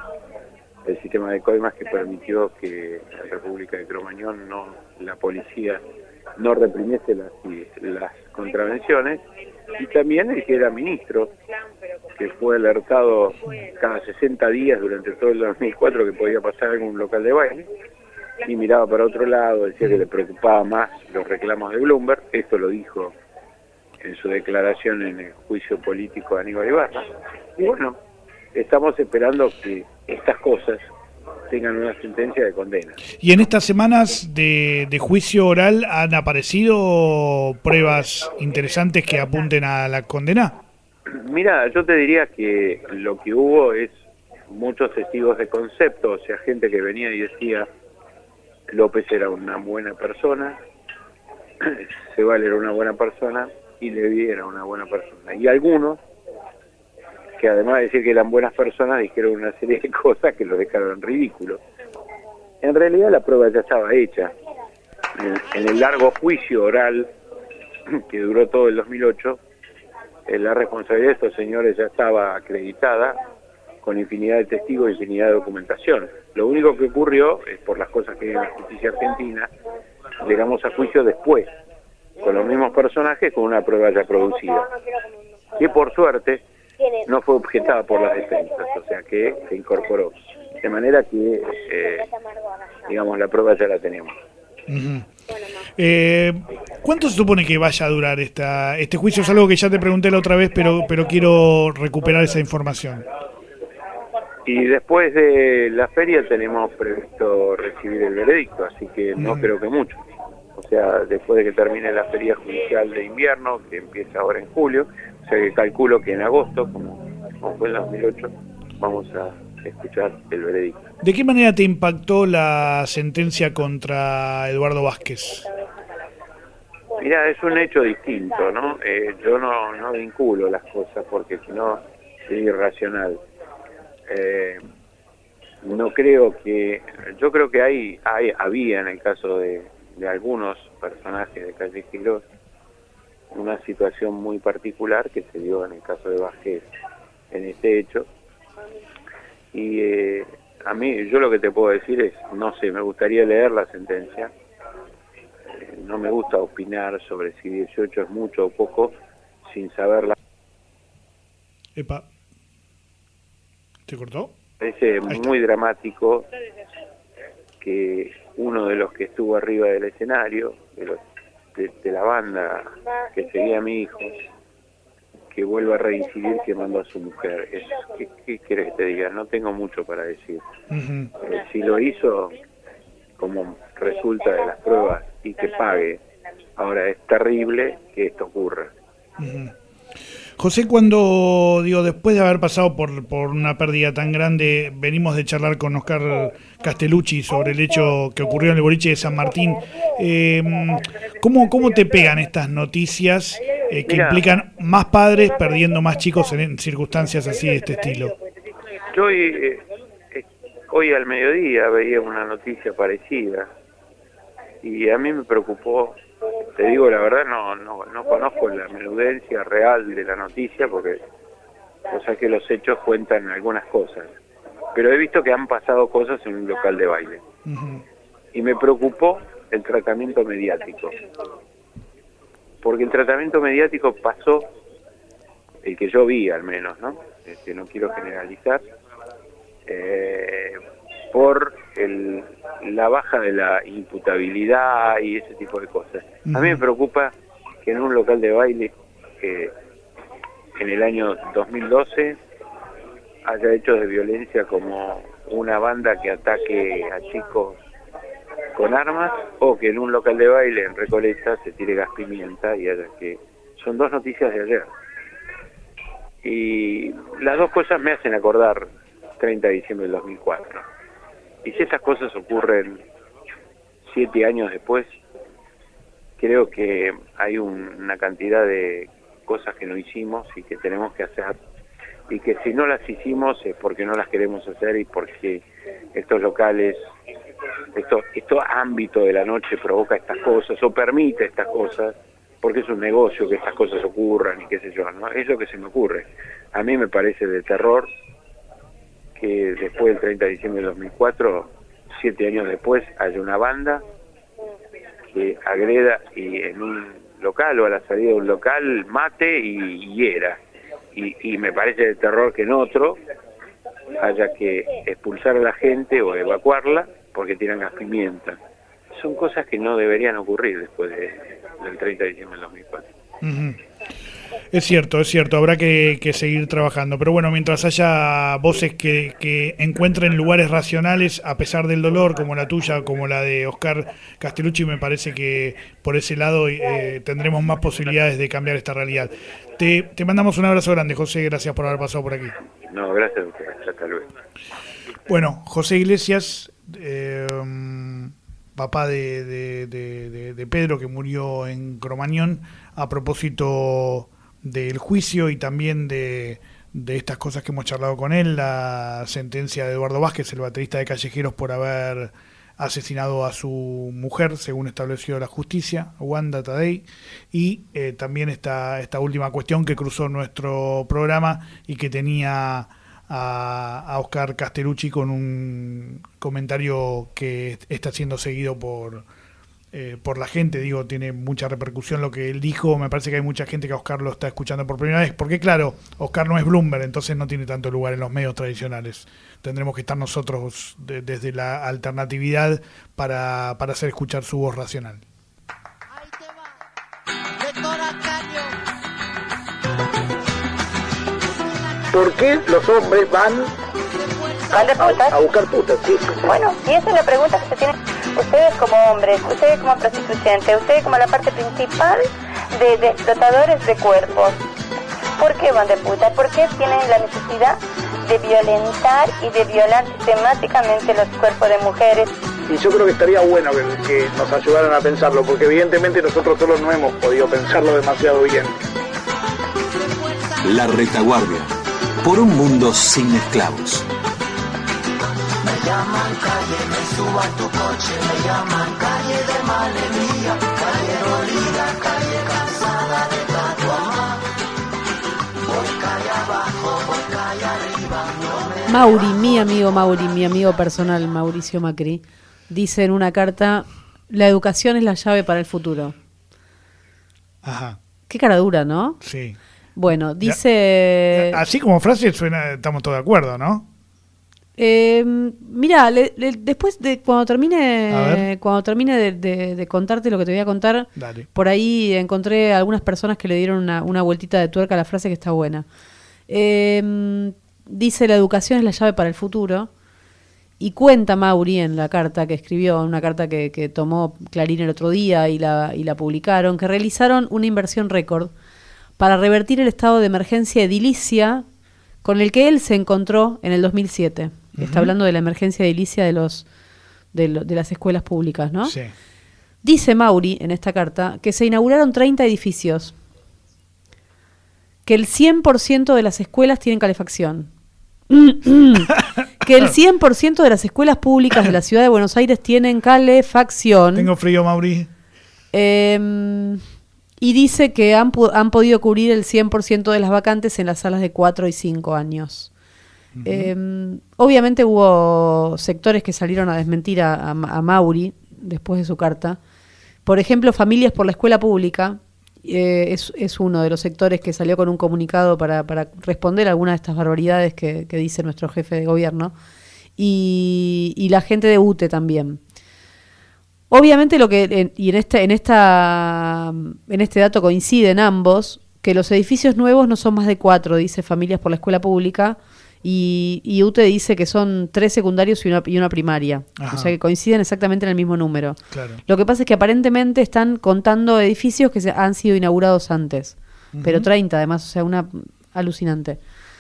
que permitió que la República de Cromañón, la policía, no reprimiese las contravenciones, y también el que era ministro, que fue alertado cada 60 días durante todo el 2004 que podía pasar en un local de baile, y miraba para otro lado, decía que le preocupaba más los reclamos de Bloomberg. Esto lo dijo en su declaración en el juicio político de Aníbal Ibarra. Y bueno, estamos esperando que estas cosas tengan una sentencia de condena. ¿Y en estas semanas de juicio oral han aparecido pruebas interesantes que apunten a la condena? Mira, yo te diría que lo que hubo es muchos testigos de concepto, o sea, gente que venía y decía López era una buena persona, Sebal era una buena persona y Levi era una buena persona. Y algunos que además de decir que eran buenas personas dijeron una serie de cosas que lo dejaron en ridículo. En realidad la prueba ya estaba hecha. En el largo juicio oral que duró todo el 2008, la responsabilidad de estos señores ya estaba acreditada con infinidad de testigos, infinidad de documentación. Lo único que ocurrió es, por las cosas que hay en la justicia argentina, llegamos a juicio después, con los mismos personajes, con una prueba ya producida, que por suerte no fue objetada por las defensas, o sea que se incorporó. De manera que, digamos, la prueba ya la tenemos. Uh-huh. ¿Cuánto se supone que vaya a durar este juicio? Es algo que ya te pregunté la otra vez, pero quiero recuperar esa información. Y después de la feria tenemos previsto recibir el veredicto, así que no creo que mucho. O sea, después de que termine la feria judicial de invierno, que empieza ahora en julio, o sea que calculo que en agosto, como fue en 2008, vamos a escuchar el veredicto. ¿De qué manera te impactó la sentencia contra Eduardo Vázquez? Mira, es un hecho distinto, ¿no? Yo no vinculo las cosas porque si no es irracional. No creo que... Yo creo que había en el caso de algunos personajes de Callejeros una situación muy particular que se dio en el caso de Vázquez en este hecho. Y a mí, yo lo que te puedo decir es, no sé, me gustaría leer la sentencia. No me gusta opinar sobre si 18 es mucho o poco sin saberla. Epa. ¿Te cortó? Parece muy dramático que uno de los que estuvo arriba del escenario, de la banda que seguía a mi hijo, que vuelva a reincidir quemando a su mujer. ¿Qué querés que te diga? No tengo mucho para decir. Si lo hizo, como resulta de las pruebas, y que pague. Ahora, es terrible que esto ocurra. José, cuando después de haber pasado por una pérdida tan grande, venimos de charlar con Oscar Castellucci sobre el hecho que ocurrió en el boliche de San Martín. ¿Cómo te pegan estas noticias que implican más padres perdiendo más chicos en circunstancias así de este estilo? Yo hoy al mediodía veía una noticia parecida y a mí me preocupó. Te digo la verdad, no conozco la menudencia real de la noticia porque que los hechos cuentan algunas cosas, pero he visto que han pasado cosas en un local de baile. Y me preocupó el tratamiento mediático, porque el tratamiento mediático pasó, el que yo vi al menos, ¿no? No quiero generalizar, por la baja de la imputabilidad y ese tipo de cosas. A mí me preocupa que en un local de baile en el año 2012 haya hechos de violencia como una banda que ataque a chicos con armas, o que en un local de baile en Recoleta se tire gas pimienta, y haya que... Son dos noticias de ayer. Y las dos cosas me hacen acordar 30 de diciembre del 2004. Y si esas cosas ocurren 7 años después, creo que hay una cantidad de cosas que no hicimos y que tenemos que hacer, y que si no las hicimos es porque no las queremos hacer y porque estos locales, este ámbito de la noche provoca estas cosas o permite estas cosas, porque es un negocio que estas cosas ocurran y qué sé yo, ¿no? Es lo que se me ocurre. A mí me parece de terror que después del 30 de diciembre de 2004, 7 años después, haya una banda que agreda y en un local o a la salida de un local mate y hiera. Y me parece de terror que en otro haya que expulsar a la gente o evacuarla porque tiran gas pimienta. Son cosas que no deberían ocurrir después del 30 de diciembre del 2004. Es cierto, habrá que seguir trabajando, pero bueno, mientras haya voces que encuentren lugares racionales a pesar del dolor, como la tuya, como la de Oscar Castellucci, me parece que por ese lado tendremos más posibilidades de cambiar esta realidad. Te mandamos un abrazo grande, José, gracias por haber pasado por aquí. No, gracias a ustedes, hasta luego. Bueno, José Iglesias, papá de Pedro, que murió en Cromañón, a propósito del juicio y también de estas cosas que hemos charlado con él, la sentencia de Eduardo Vázquez, el baterista de Callejeros, por haber asesinado a su mujer, según estableció la justicia, Wanda Tadei, y también esta última cuestión que cruzó nuestro programa y que tenía a Oscar Castellucci con un comentario que está siendo seguido por la gente. Digo, tiene mucha repercusión lo que él dijo. Me parece que hay mucha gente que a Oscar lo está escuchando por primera vez, porque claro, Oscar no es Bloomberg, entonces no tiene tanto lugar en los medios tradicionales. Tendremos que estar nosotros desde la alternatividad para hacer escuchar su voz racional. ¿Por qué los hombres van a buscar putas? Sí. Bueno, y esa es la pregunta que se tiene. Ustedes como hombres, ustedes como prostituyentes, ustedes como la parte principal de explotadores de cuerpos, ¿por qué van de putas? ¿Por qué tienen la necesidad de violentar y de violar sistemáticamente los cuerpos de mujeres? Y yo creo que estaría bueno que nos ayudaran a pensarlo, porque evidentemente nosotros solos no hemos podido pensarlo demasiado bien. La Retaguardia, por un mundo sin esclavos. Me llaman calle, me subo a tu coche, me llaman calle de malería, calle dolida, calle cansada de tanto amar. Voy calle abajo, voy calle arriba, no me... Mauri, mi amigo personal, Mauricio Macri, dice en una carta: la educación es la llave para el futuro. Ajá. Qué cara dura, ¿no? Sí. Bueno, dice... Así como frase suena, estamos todos de acuerdo, ¿no? Mira, después de cuando termine de contarte lo que te voy a contar, dale. Por ahí encontré algunas personas que le dieron una vueltita de tuerca a la frase que está buena. Dice: la educación es la llave para el futuro. Y cuenta Mauri en la carta que escribió, una carta que tomó Clarín el otro día y la publicaron, que realizaron una inversión récord para revertir el estado de emergencia edilicia con el que él se encontró en el 2007. Está hablando de la emergencia edilicia de las escuelas públicas, ¿no? Sí. Dice Mauri en esta carta que se inauguraron 30 edificios, que el 100% de las escuelas tienen calefacción, que el 100% de las escuelas públicas de la ciudad de Buenos Aires tienen calefacción. Tengo frío, Mauri. Y dice que han podido cubrir el 100% de las vacantes en las salas de 4 y 5 años. Obviamente hubo sectores que salieron a desmentir a Mauri después de su carta. Por ejemplo, Familias por la Escuela Pública es uno de los sectores que salió con un comunicado para responder a algunas de estas barbaridades que dice nuestro jefe de gobierno. Y la gente de UTE también. Obviamente en este dato coinciden ambos, que los edificios nuevos no son más de 4, dice Familias por la Escuela Pública, y UTE dice que son 3 secundarios y una primaria. Ajá. O sea que coinciden exactamente en el mismo número. Claro. Lo que pasa es que aparentemente están contando edificios que han sido inaugurados antes, pero 30 además, o sea, una alucinante.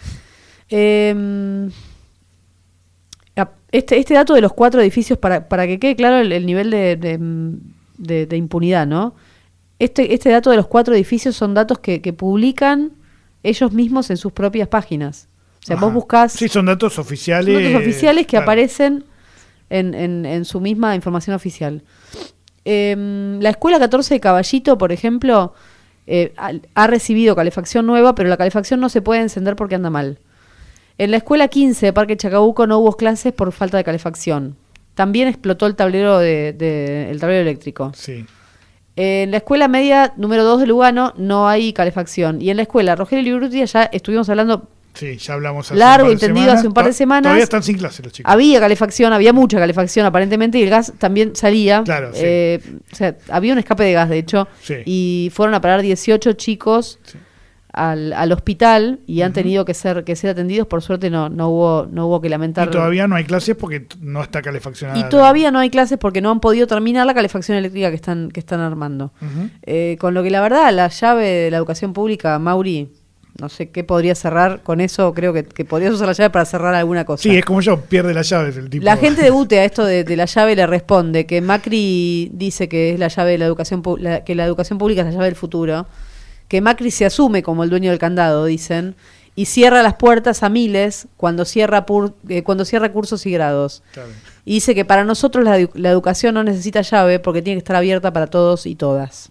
Este dato de los 4 edificios, para que quede claro el nivel de impunidad, ¿no? Este dato de los 4 edificios son datos que publican ellos mismos en sus propias páginas. O sea, vos buscás... Sí, son datos oficiales. Son datos oficiales que claro, aparecen en su misma información oficial. La Escuela 14 de Caballito, por ejemplo, ha recibido calefacción nueva, pero la calefacción no se puede encender porque anda mal. En la Escuela 15 de Parque Chacabuco no hubo clases por falta de calefacción. También explotó el tablero el tablero eléctrico. Sí. En la Escuela Media número 2 de Lugano no hay calefacción. Y en la Escuela Rogelio Liurrutia ya estuvimos hablando... Sí, ya hablamos largo y tendido hace un par de semanas. Todavía están sin clase los chicos. Había calefacción, había mucha calefacción aparentemente, y el gas también salía. Claro, sí. O sea, había un escape de gas, de hecho, sí. Y fueron a parar 18 chicos al hospital y han tenido que ser atendidos. Por suerte no hubo que lamentar. Y todavía no hay clases porque no está calefaccionada. Y todavía no hay clases porque no han podido terminar la calefacción eléctrica que están armando. Con lo que la verdad, la llave de la educación pública, Mauri... No sé qué podría cerrar con eso. Creo que podrías usar la llave para cerrar alguna cosa. Sí, es como yo, pierde las llaves el tipo. La gente de UTE a esto de la llave le responde que Macri dice que es la llave de la educación que la educación pública es la llave del futuro, que Macri se asume como el dueño del candado, dicen, y cierra las puertas a miles cuando cierra cursos y grados. Claro. Y dice que para nosotros la educación no necesita llave porque tiene que estar abierta para todos y todas.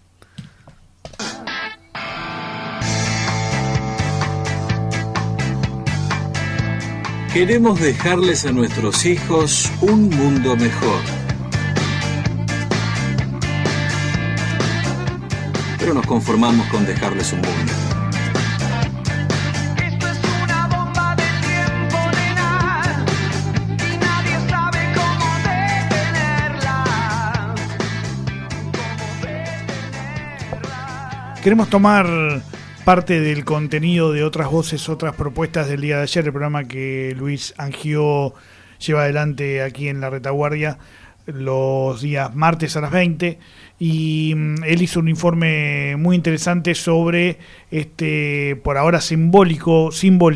Queremos dejarles a nuestros hijos un mundo mejor. Pero nos conformamos con dejarles un mundo. Esto es una bomba de tiempo, nena, y nadie sabe cómo detenerla. Queremos tomar parte del contenido de Otras Voces, Otras Propuestas del día de ayer, el programa que Luis Angió lleva adelante aquí en La Retaguardia los días martes a las 20, y él hizo un informe muy interesante sobre este, por ahora simbólico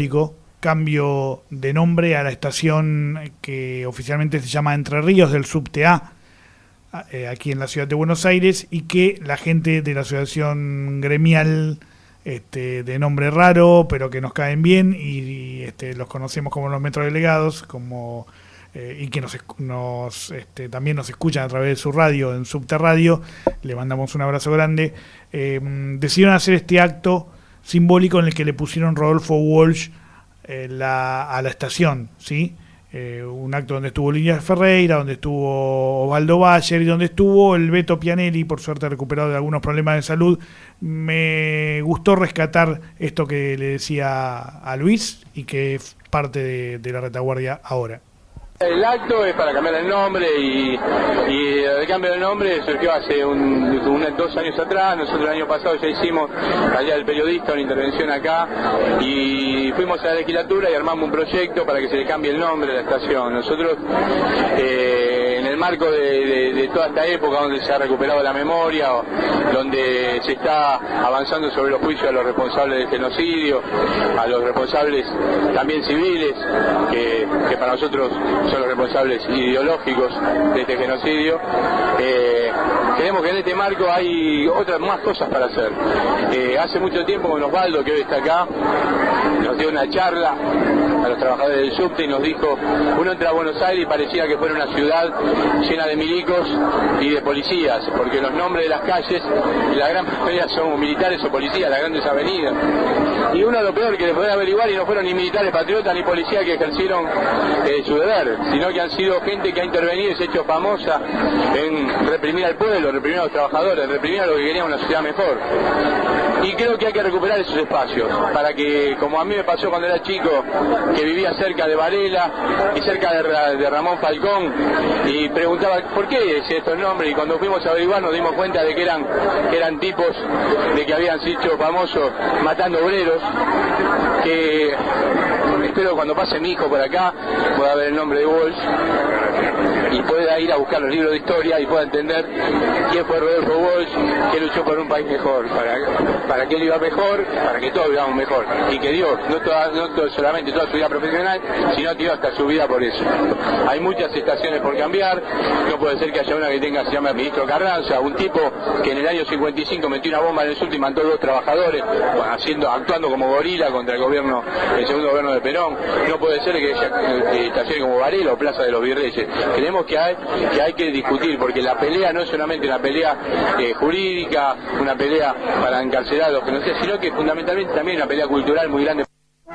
cambio de nombre a la estación que oficialmente se llama Entre Ríos del Subte A, aquí en la ciudad de Buenos Aires, y que la gente de la asociación gremial de nombre raro, pero que nos caen bien, y los conocemos como los metrodelegados, como y que también nos escuchan a través de su radio, en Subterradio, le mandamos un abrazo grande, decidieron hacer este acto simbólico en el que le pusieron Rodolfo Walsh a la estación, ¿sí? Un acto donde estuvo Línea Ferreira, donde estuvo Osvaldo Bayer y donde estuvo el Beto Pianelli, por suerte recuperado de algunos problemas de salud. Me gustó rescatar esto que le decía a Luis y que es parte de La Retaguardia ahora. El acto es para cambiar el nombre y el cambio del nombre surgió hace 2 años atrás. Nosotros el año pasado ya hicimos allá del periodista una intervención acá y fuimos a la legislatura y armamos un proyecto para que se le cambie el nombre de la estación. Nosotros en el marco de toda esta época donde se ha recuperado la memoria, donde se está avanzando sobre los juicios a los responsables del genocidio, a los responsables también civiles, que para nosotros son los responsables ideológicos de este genocidio. Creemos que en este marco hay otras más cosas para hacer. Hace mucho tiempo con Osvaldo, que hoy está acá, nos dio una charla a los trabajadores del subte y nos dijo: uno entra a Buenos Aires y parecía que fuera una ciudad llena de milicos y de policías, porque los nombres de las calles, la gran mayoría son militares o policías, las grandes avenidas. Y uno, lo peor que le podía averiguar, y no fueron ni militares patriotas ni policías que ejercieron su deber, sino que han sido gente que ha intervenido y se ha hecho famosa en reprimir al pueblo, reprimir a los trabajadores, reprimir a los que querían una sociedad mejor. Y creo que hay que recuperar esos espacios, para que, como a mí me pasó cuando era chico, que vivía cerca de Varela y cerca de Ramón Falcón, y preguntaba por qué decía estos nombres, y cuando fuimos a averiguar nos dimos cuenta de que eran tipos de que habían sido famosos matando obreros, que espero cuando pase mi hijo por acá pueda ver el nombre de Walsh y pueda ir a buscar los libros de historia y pueda entender quién fue Rodolfo Walsh, que luchó por un país mejor, para que él iba mejor, para que todos vivamos mejor, y que dio no solamente toda su vida profesional, sino que dio hasta su vida por eso. Hay muchas estaciones por cambiar, no puede ser que haya una que se llame ministro Carranza, un tipo que en el año 55 metió una bomba en el sur y mató a 2 trabajadores, actuando como gorila contra el segundo gobierno de Perón. No puede ser que haya estaciones como Varela o Plaza de los Virreyes. Creemos que hay que discutir, porque la pelea no es solamente una pelea jurídica, una pelea para encarcelar a los que no sé, sino que fundamentalmente también una pelea cultural muy grande.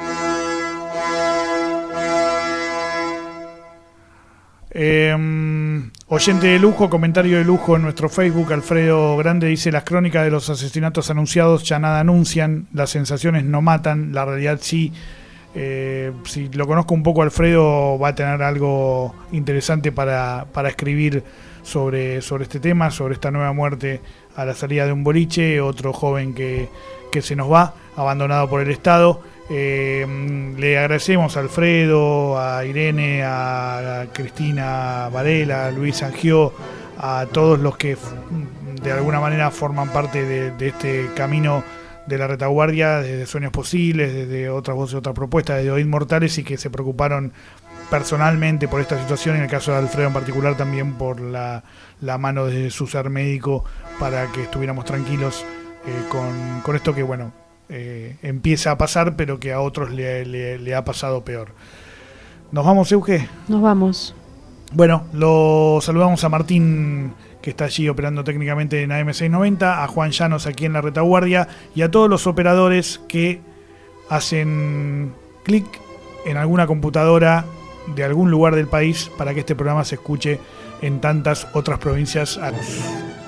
Oyente de lujo, comentario de lujo en nuestro Facebook. Alfredo Grande dice: las crónicas de los asesinatos anunciados ya nada anuncian, las sensaciones no matan, la realidad sí. Si lo conozco un poco, Alfredo va a tener algo interesante para escribir sobre este tema, sobre esta nueva muerte a la salida de un boliche, otro joven que se nos va, abandonado por el Estado. Le agradecemos a Alfredo, a Irene, a Cristina Varela, a Luis Angió, a todos los que de alguna manera forman parte de este camino de La Retaguardia, desde Sueños Posibles, desde Otras Voces, Otras Propuestas, desde Oíd Mortales, y que se preocuparon personalmente por esta situación, en el caso de Alfredo en particular también por la mano de su ser médico, para que estuviéramos tranquilos con esto que, bueno, empieza a pasar, pero que a otros le ha pasado peor. ¿Nos vamos, Euge? Nos vamos. Bueno, lo saludamos a Martín, que está allí operando técnicamente en AM690, a Juan Llanos aquí en La Retaguardia, y a todos los operadores que hacen clic en alguna computadora de algún lugar del país para que este programa se escuche en tantas otras provincias.